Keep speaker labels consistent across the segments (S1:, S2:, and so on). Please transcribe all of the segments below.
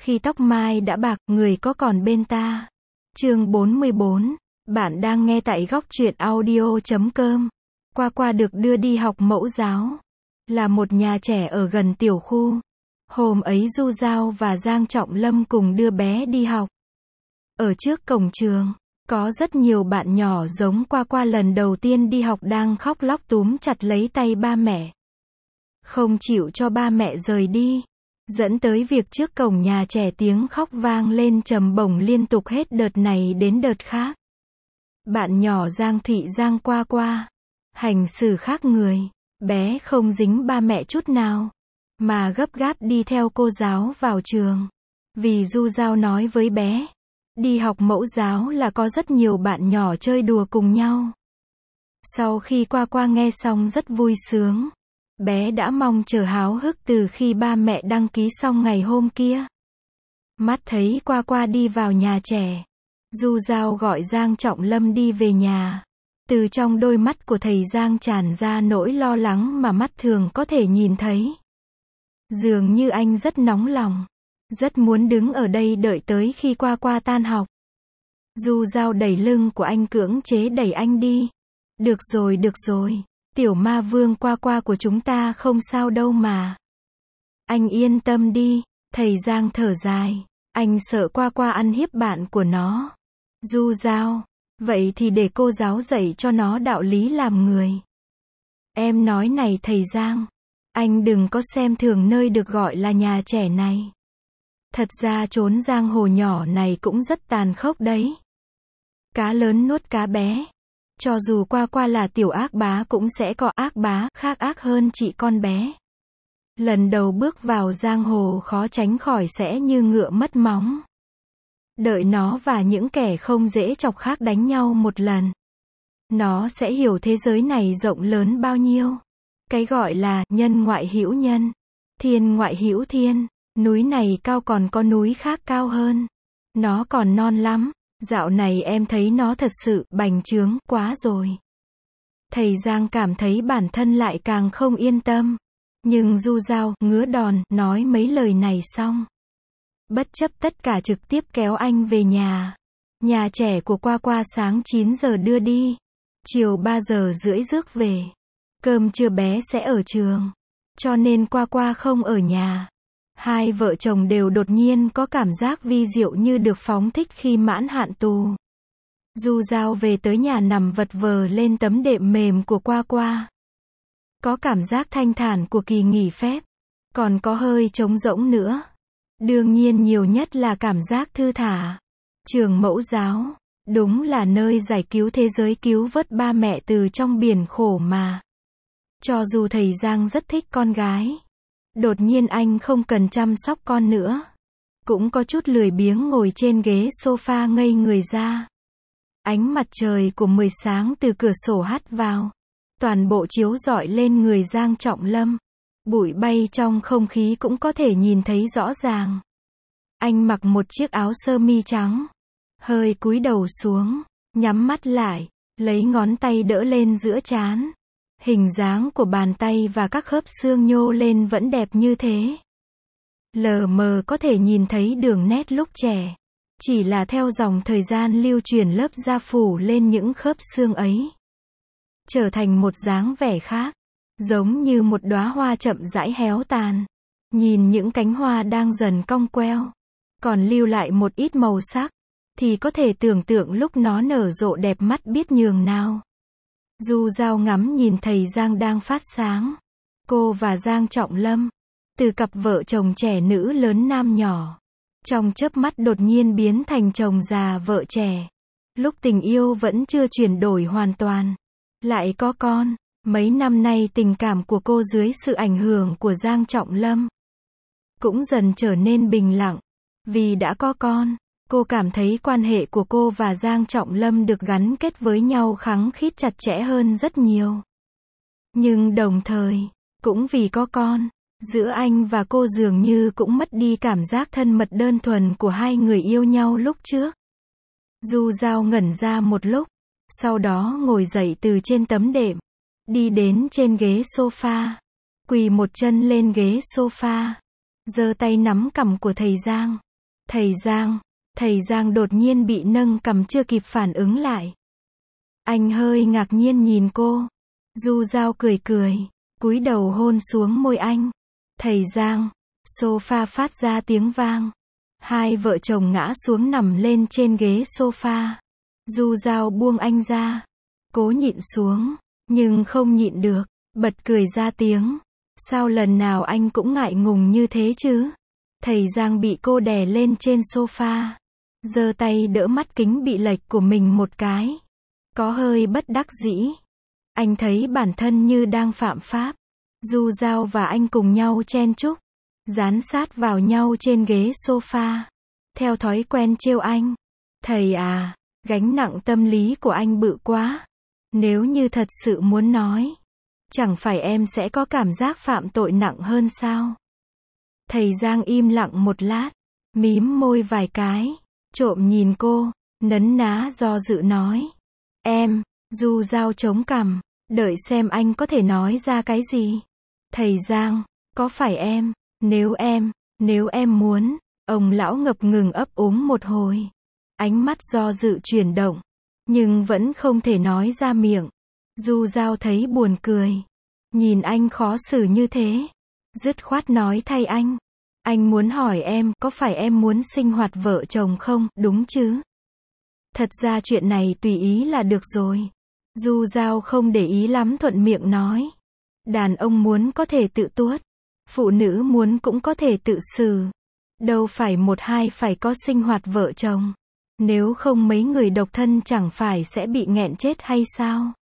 S1: Khi tóc mai đã bạc, người có còn bên ta. Chương 44. Bạn đang nghe tại góc truyện audio.com. Qua được đưa đi học mẫu giáo. Là một nhà trẻ ở gần tiểu khu. Hôm ấy Du Giao và Giang Trọng Lâm cùng đưa bé đi học. Ở trước cổng trường, có rất nhiều bạn nhỏ giống Qua lần đầu tiên đi học đang khóc lóc túm chặt lấy tay ba mẹ. Không chịu cho ba mẹ rời đi. Dẫn tới việc trước cổng nhà trẻ tiếng khóc vang lên trầm bổng liên tục hết đợt này đến đợt khác. Bạn nhỏ Giang Thụy Giang Qua hành xử khác người, bé không dính ba mẹ chút nào, mà gấp gáp đi theo cô giáo vào trường. Vì Du Giao nói với bé, đi học mẫu giáo là có rất nhiều bạn nhỏ chơi đùa cùng nhau. Sau khi Qua nghe xong rất vui sướng. Bé đã mong chờ háo hức từ khi ba mẹ đăng ký xong ngày hôm kia. Mắt thấy Qua đi vào nhà trẻ. Du Giao gọi Giang Trọng Lâm đi về nhà. Từ trong đôi mắt của thầy Giang tràn ra nỗi lo lắng mà mắt thường có thể nhìn thấy. Dường như anh rất nóng lòng. Rất muốn đứng ở đây đợi tới khi Qua tan học. Du Giao đẩy lưng của anh cưỡng chế đẩy anh đi. Được rồi. Tiểu ma vương Qua của chúng ta không sao đâu mà. Anh yên tâm đi, thầy Giang thở dài. Anh sợ Qua ăn hiếp bạn của nó. Du Giao, vậy thì để cô giáo dạy cho nó đạo lý làm người. Em nói này thầy Giang, anh đừng có xem thường nơi được gọi là nhà trẻ này. Thật ra chốn giang hồ nhỏ này cũng rất tàn khốc đấy. Cá lớn nuốt cá bé. Cho dù Qua là tiểu ác bá cũng sẽ có ác bá khác ác hơn chị con bé. Lần đầu bước vào giang hồ khó tránh khỏi sẽ như ngựa mất móng. Đợi nó và những kẻ không dễ chọc khác đánh nhau một lần. Nó sẽ hiểu thế giới này rộng lớn bao nhiêu. Cái gọi là nhân ngoại hữu nhân, thiên ngoại hữu thiên. Núi này cao còn có núi khác cao hơn. Nó còn non lắm. Dạo này em thấy nó thật sự bành trướng quá rồi. Thầy Giang cảm thấy bản thân lại càng không yên tâm. Nhưng Du Giao ngứa đòn nói mấy lời này xong. Bất chấp tất cả trực tiếp kéo anh về nhà. Nhà trẻ của Qua sáng 9 giờ đưa đi. Chiều 3 giờ rưỡi rước về. Cơm trưa bé sẽ ở trường. Cho nên Qua không ở nhà. Hai vợ chồng đều đột nhiên có cảm giác vi diệu như được phóng thích khi mãn hạn tù. Du Giao về tới nhà nằm vật vờ lên tấm đệm mềm của Qua. Có cảm giác thanh thản của kỳ nghỉ phép. Còn có hơi trống rỗng nữa. Đương nhiên nhiều nhất là cảm giác thư thả. Trường mẫu giáo. Đúng là nơi giải cứu thế giới cứu vớt ba mẹ từ trong biển khổ mà. Cho dù thầy Giang rất thích con gái. Đột nhiên anh không cần chăm sóc con nữa. Cũng có chút lười biếng ngồi trên ghế sofa ngây người ra. Ánh mặt trời của 10 sáng từ cửa sổ hắt vào. Toàn bộ chiếu rọi lên người Giang Trọng Lâm. Bụi bay trong không khí cũng có thể nhìn thấy rõ ràng. Anh mặc một chiếc áo sơ mi trắng. Hơi cúi đầu xuống. Nhắm mắt lại. Lấy ngón tay đỡ lên giữa trán. Hình dáng của bàn tay và các khớp xương nhô lên vẫn đẹp như thế. Lờ mờ có thể nhìn thấy đường nét lúc trẻ. Chỉ là theo dòng thời gian lưu truyền lớp da phủ lên những khớp xương ấy. Trở thành một dáng vẻ khác. Giống như một đóa hoa chậm rãi héo tàn. Nhìn những cánh hoa đang dần cong queo. Còn lưu lại một ít màu sắc. Thì có thể tưởng tượng lúc nó nở rộ đẹp mắt biết nhường nào. Du Giao ngắm nhìn thầy Giang đang phát sáng. Cô và Giang Trọng Lâm. Từ cặp vợ chồng trẻ nữ lớn nam nhỏ. Trong chớp mắt đột nhiên biến thành chồng già vợ trẻ. Lúc tình yêu vẫn chưa chuyển đổi hoàn toàn. Lại có con. Mấy năm nay tình cảm của cô dưới sự ảnh hưởng của Giang Trọng Lâm. Cũng dần trở nên bình lặng. Vì đã có con. Cô cảm thấy quan hệ của cô và Giang Trọng Lâm được gắn kết với nhau khăng khít chặt chẽ hơn rất nhiều. Nhưng đồng thời, cũng vì có con, giữa anh và cô dường như cũng mất đi cảm giác thân mật đơn thuần của hai người yêu nhau lúc trước. Du Giao ngẩn ra một lúc, sau đó ngồi dậy từ trên tấm đệm, đi đến trên ghế sofa, quỳ một chân lên ghế sofa, giơ tay nắm cằm của thầy Giang. Thầy Giang đột nhiên bị nâng cằm chưa kịp phản ứng lại. Anh hơi ngạc nhiên nhìn cô. Du Dao cười cười, cúi đầu hôn xuống môi anh. Thầy Giang, sofa phát ra tiếng vang. Hai vợ chồng ngã xuống nằm lên trên ghế sofa. Du Dao buông anh ra, cố nhịn xuống, nhưng không nhịn được, bật cười ra tiếng. Sao lần nào anh cũng ngại ngùng như thế chứ? Thầy Giang bị cô đè lên trên sofa, giơ tay đỡ mắt kính bị lệch của mình một cái. Có hơi bất đắc dĩ. Anh thấy bản thân như đang phạm pháp. Du Dao và anh cùng nhau chen chúc, dán sát vào nhau trên ghế sofa. Theo thói quen trêu anh. Thầy à, gánh nặng tâm lý của anh bự quá. Nếu như thật sự muốn nói, chẳng phải em sẽ có cảm giác phạm tội nặng hơn sao? Thầy Giang im lặng một lát, mím môi vài cái, trộm nhìn cô, nấn ná do dự nói. Em, Du Dao chống cằm, đợi xem anh có thể nói ra cái gì. Thầy Giang, có phải em, nếu em muốn, ông lão ngập ngừng ấp úng một hồi. Ánh mắt do dự chuyển động, nhưng vẫn không thể nói ra miệng. Du Dao thấy buồn cười, nhìn anh khó xử như thế, dứt khoát nói thay anh. Anh muốn hỏi em, có phải em muốn sinh hoạt vợ chồng không, đúng chứ? Thật ra chuyện này tùy ý là được rồi. Du Dao không để ý lắm thuận miệng nói. Đàn ông muốn có thể tự tuốt, phụ nữ muốn cũng có thể tự xử. Đâu phải một hai phải có sinh hoạt vợ chồng. Nếu không mấy người độc thân chẳng phải sẽ bị nghẹn chết hay sao?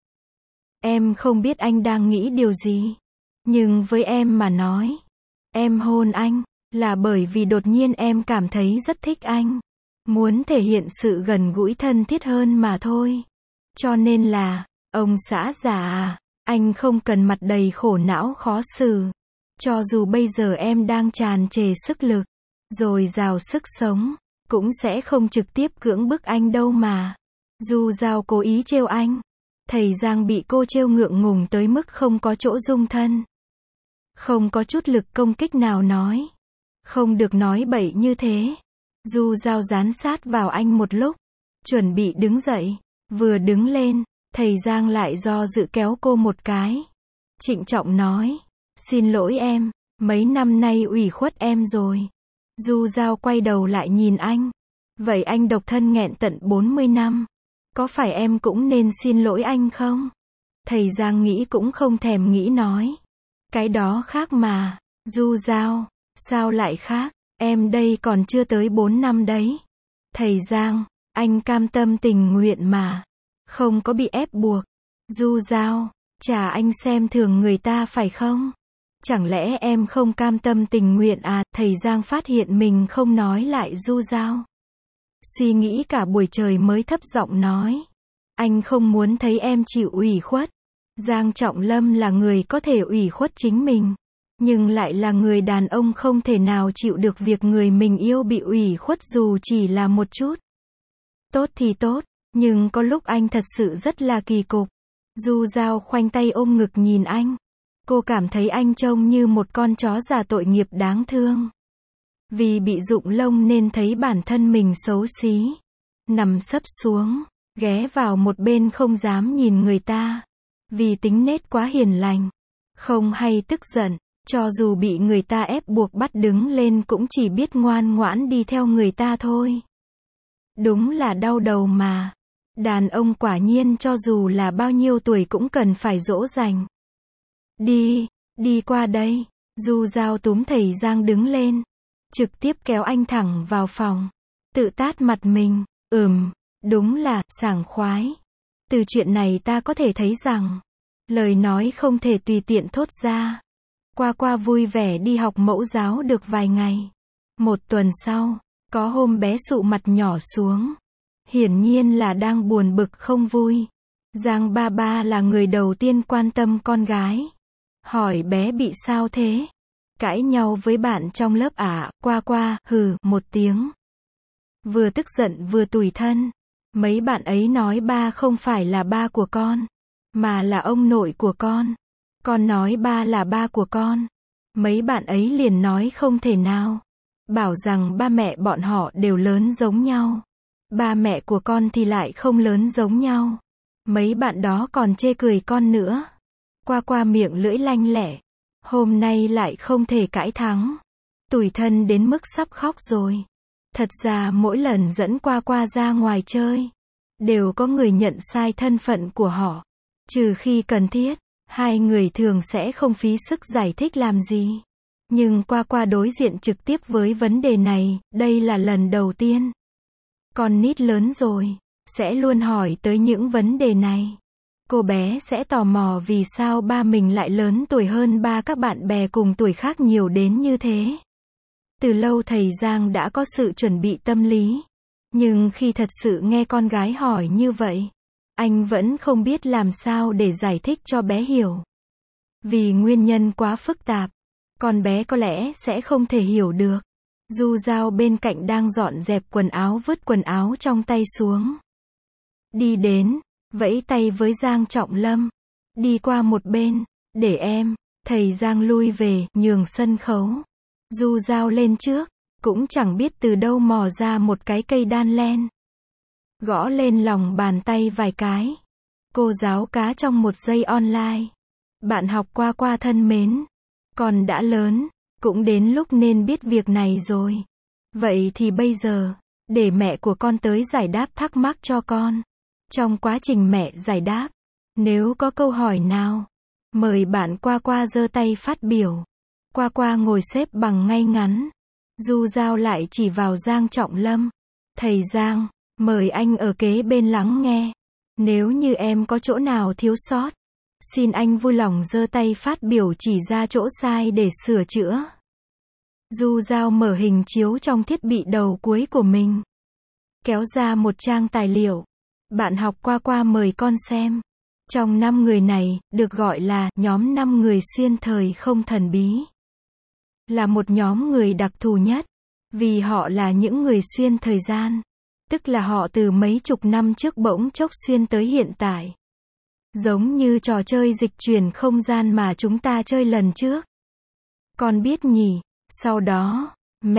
S1: Em không biết anh đang nghĩ điều gì. Nhưng với em mà nói, em hôn anh, là bởi vì đột nhiên em cảm thấy rất thích anh. Muốn thể hiện sự gần gũi thân thiết hơn mà thôi. Cho nên là, ông xã già à, anh không cần mặt đầy khổ não khó xử. Cho dù bây giờ em đang tràn trề sức lực, rồi dào sức sống, cũng sẽ không trực tiếp cưỡng bức anh đâu mà. Du Dao cố ý trêu anh. Thầy Giang bị cô trêu ngượng ngùng tới mức không có chỗ dung thân. Không có chút lực công kích nào nói. Không được nói bậy như thế. Du Dao dán sát vào anh một lúc, chuẩn bị đứng dậy. Vừa đứng lên, thầy Giang lại do dự kéo cô một cái. Trịnh trọng nói, xin lỗi em, mấy năm nay ủy khuất em rồi. Du Dao quay đầu lại nhìn anh. Vậy anh độc thân nghẹn tận 40 năm. Có phải em cũng nên xin lỗi anh không? Thầy Giang nghĩ cũng không thèm nghĩ nói. Cái đó khác mà. Du Dao, sao lại khác? Em đây còn chưa tới 4 năm đấy. Thầy Giang, anh cam tâm tình nguyện mà. Không có bị ép buộc. Du Dao, chả anh xem thường người ta phải không? Chẳng lẽ em không cam tâm tình nguyện à? Thầy Giang phát hiện mình không nói lại Du Dao. Suy nghĩ cả buổi trời mới thấp giọng nói. Anh không muốn thấy em chịu ủy khuất. Giang Trọng Lâm là người có thể ủy khuất chính mình. Nhưng lại là người đàn ông không thể nào chịu được việc người mình yêu bị ủy khuất dù chỉ là một chút. Tốt thì tốt, nhưng có lúc anh thật sự rất là kỳ cục. Du Dao khoanh tay ôm ngực nhìn anh. Cô cảm thấy anh trông như một con chó già tội nghiệp đáng thương. Vì bị rụng lông nên thấy bản thân mình xấu xí. Nằm sấp xuống, ghé vào một bên không dám nhìn người ta. Vì tính nết quá hiền lành. Không hay tức giận, cho dù bị người ta ép buộc bắt đứng lên cũng chỉ biết ngoan ngoãn đi theo người ta thôi. Đúng là đau đầu mà. Đàn ông quả nhiên cho dù là bao nhiêu tuổi cũng cần phải dỗ dành. Đi qua đây. Du Dao túm thầy Giang đứng lên. Trực tiếp kéo anh thẳng vào phòng. Tự tát mặt mình. Đúng là, sảng khoái. Từ chuyện này ta có thể thấy rằng, lời nói không thể tùy tiện thốt ra. Qua vui vẻ đi học mẫu giáo được vài ngày. Một tuần sau, có hôm bé sụ mặt nhỏ xuống. Hiển nhiên là đang buồn bực không vui. Giang ba ba là người đầu tiên quan tâm con gái. Hỏi bé bị sao thế? Cãi nhau với bạn trong lớp à? Qua, hừ, một tiếng. Vừa tức giận vừa tủi thân. Mấy bạn ấy nói ba không phải là ba của con, mà là ông nội của con. Con nói ba là ba của con. Mấy bạn ấy liền nói không thể nào. bảo rằng ba mẹ bọn họ đều lớn giống nhau. Ba mẹ của con thì lại không lớn giống nhau. Mấy bạn đó còn chê cười con nữa. Qua qua miệng lưỡi lanh lẹ. Hôm nay lại không thể cãi thắng. Tủi thân đến mức sắp khóc rồi. Thật ra mỗi lần dẫn qua qua ra ngoài chơi, đều có người nhận sai thân phận của họ. Trừ khi cần thiết, hai người thường sẽ không phí sức giải thích làm gì. Nhưng qua qua đối diện trực tiếp với vấn đề này, đây là lần đầu tiên. Con nít lớn rồi, sẽ luôn hỏi tới những vấn đề này. Cô bé sẽ tò mò vì sao ba mình lại lớn tuổi hơn ba các bạn bè cùng tuổi khác nhiều đến như thế. Từ lâu thầy Giang đã có sự chuẩn bị tâm lý. Nhưng khi thật sự nghe con gái hỏi như vậy, anh vẫn không biết làm sao để giải thích cho bé hiểu. Vì nguyên nhân quá phức tạp, con bé có lẽ sẽ không thể hiểu được. Du Giao bên cạnh đang dọn dẹp quần áo vứt quần áo trong tay xuống. Đi đến, vẫy tay với Giang Trọng Lâm. Đi qua một bên, để em. Thầy Giang lui về, nhường sân khấu. Du Giao lên trước, cũng chẳng biết từ đâu mò ra một cái cây đan len. Gõ lên lòng bàn tay vài cái. Cô giáo cá trong một giây online. Bạn học qua qua thân mến. Con đã lớn, cũng đến lúc nên biết việc này rồi. Vậy thì bây giờ, để mẹ của con tới giải đáp thắc mắc cho con. Trong quá trình mẹ giải đáp, nếu có câu hỏi nào, mời bạn qua qua giơ tay phát biểu. Qua qua ngồi xếp bằng ngay ngắn. Du Giao lại chỉ vào Giang Trọng Lâm. Thầy Giang, mời anh ở kế bên lắng nghe. Nếu như em có chỗ nào thiếu sót, xin anh vui lòng giơ tay phát biểu chỉ ra chỗ sai để sửa chữa. Du Giao mở hình chiếu trong thiết bị đầu cuối của mình. Kéo ra một trang tài liệu. Bạn học qua qua mời con xem. Trong 5 người này, được gọi là nhóm 5 người xuyên thời không thần bí. Là một nhóm người đặc thù nhất. Vì họ là những người xuyên thời gian. Tức là họ từ mấy chục năm trước bỗng chốc xuyên tới hiện tại. Giống như trò chơi dịch chuyển không gian mà chúng ta chơi lần trước. Con biết nhỉ, sau đó,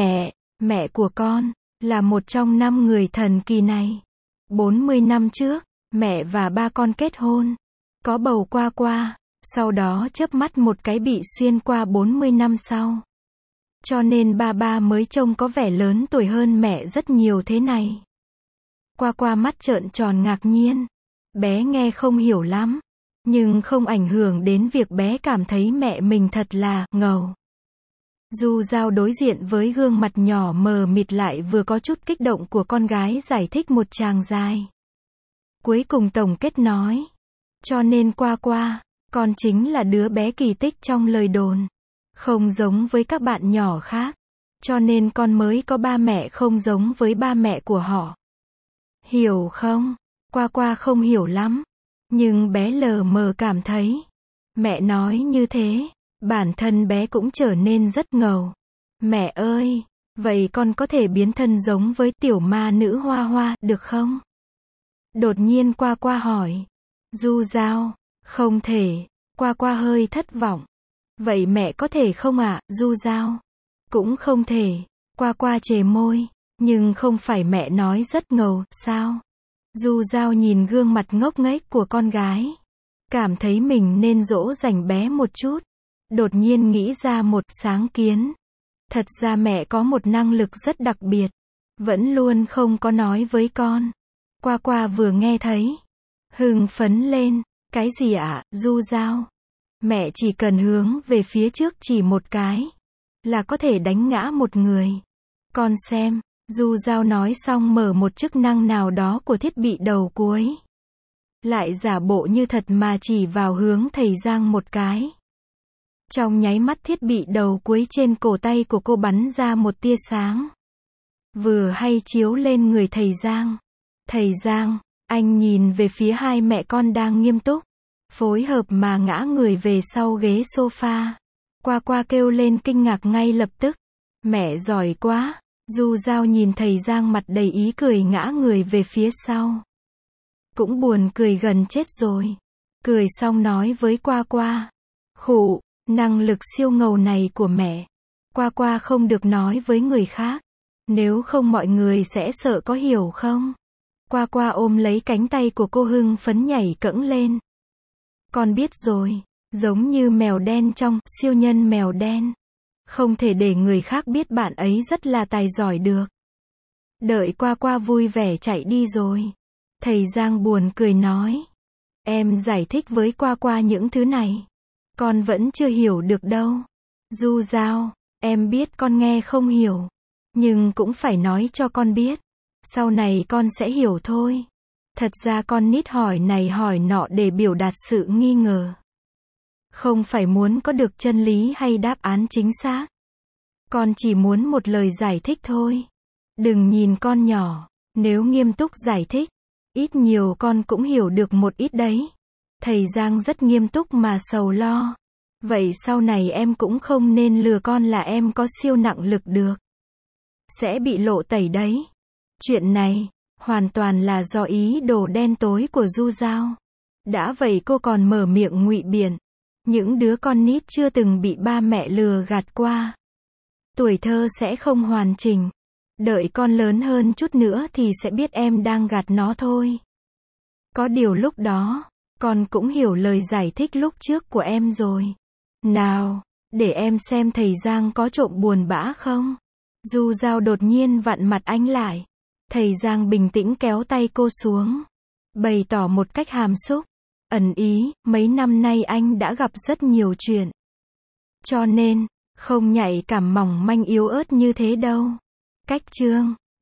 S1: mẹ của con, là một trong 5 người thần kỳ này. 40 năm trước, mẹ và ba con kết hôn. Có bầu qua qua, sau đó chớp mắt một cái bị xuyên qua 40 năm sau. Cho nên ba mới trông có vẻ lớn tuổi hơn mẹ rất nhiều thế này. Qua qua mắt trợn tròn ngạc nhiên. Bé nghe không hiểu lắm. Nhưng không ảnh hưởng đến việc bé cảm thấy mẹ mình thật là ngầu. Du Giao đối diện với gương mặt nhỏ mờ mịt lại vừa có chút kích động của con gái giải thích một tràng dài. Cuối cùng tổng kết nói. Cho nên qua qua, con chính là đứa bé kỳ tích trong lời đồn. Không giống với các bạn nhỏ khác. Cho nên con mới có ba mẹ không giống với ba mẹ của họ. Hiểu không? Qua qua không hiểu lắm. Nhưng bé lờ mờ cảm thấy. Mẹ nói như thế, bản thân bé cũng trở nên rất ngầu. Mẹ ơi, vậy con có thể biến thân giống với tiểu ma nữ Hoa Hoa, được không? Đột nhiên qua qua hỏi. Du Giao, không thể. Qua qua hơi thất vọng. Vậy mẹ có thể không ạ, Du Giao? Cũng không thể. Qua qua chề môi. Nhưng không phải mẹ nói rất ngầu, sao? Du Giao nhìn gương mặt ngốc nghếch của con gái. Cảm thấy mình nên dỗ dành bé một chút. Đột nhiên nghĩ ra một sáng kiến. Thật ra mẹ có một năng lực rất đặc biệt. Vẫn luôn không có nói với con. Qua qua vừa nghe thấy. Hưng phấn lên. Cái gì ạ, Du Giao? Mẹ chỉ cần hướng về phía trước chỉ một cái. Là có thể đánh ngã một người. Con xem. Du Giao nói xong mở một chức năng nào đó của thiết bị đầu cuối. Lại giả bộ như thật mà chỉ vào hướng thầy Giang một cái. Trong nháy mắt thiết bị đầu cuối trên cổ tay của cô bắn ra một tia sáng. Vừa hay chiếu lên người thầy Giang. Thầy Giang, anh nhìn về phía hai mẹ con đang nghiêm túc. Phối hợp mà ngã người về sau ghế sofa. Qua qua kêu lên kinh ngạc ngay lập tức. Mẹ giỏi quá. Du Giao nhìn thầy Giang mặt đầy ý cười ngã người về phía sau. Cũng buồn cười gần chết rồi. Cười xong nói với qua qua. Khụ, năng lực siêu ngầu này của mẹ. Qua qua không được nói với người khác. Nếu không mọi người sẽ sợ có hiểu không? Qua qua ôm lấy cánh tay của cô hưng phấn nhảy cẫng lên. Con biết rồi, giống như mèo đen trong siêu nhân mèo đen. Không thể để người khác biết bạn ấy rất là tài giỏi được. Đợi qua qua vui vẻ chạy đi rồi. Thầy Giang buồn cười nói. Em giải thích với qua qua những thứ này. Con vẫn chưa hiểu được đâu. Du Giao, em biết con nghe không hiểu. Nhưng cũng phải nói cho con biết. Sau này con sẽ hiểu thôi. Thật ra con nít hỏi này hỏi nọ để biểu đạt sự nghi ngờ. Không phải muốn có được chân lý hay đáp án chính xác. Con chỉ muốn một lời giải thích thôi. Đừng nhìn con nhỏ. Nếu nghiêm túc giải thích, ít nhiều con cũng hiểu được một ít đấy. Thầy Giang rất nghiêm túc mà sầu lo. Vậy sau này em cũng không nên lừa con là em có siêu nặng lực được. Sẽ bị lộ tẩy đấy. Chuyện này, hoàn toàn là do ý đồ đen tối của Du Giao. Đã vậy cô còn mở miệng ngụy biện. Những đứa con nít chưa từng bị ba mẹ lừa gạt qua. Tuổi thơ sẽ không hoàn chỉnh. Đợi con lớn hơn chút nữa thì sẽ biết em đang gạt nó thôi. Có điều lúc đó, con cũng hiểu lời giải thích lúc trước của em rồi. Nào, để em xem thầy Giang có trộm buồn bã không? Du Giao đột nhiên vặn mặt anh lại. Thầy Giang bình tĩnh kéo tay cô xuống. Bày tỏ một cách hàm xúc. Ẩn ý, mấy năm nay anh đã gặp rất nhiều chuyện. Cho nên, không nhạy cảm mỏng manh yếu ớt như thế đâu. Cách chương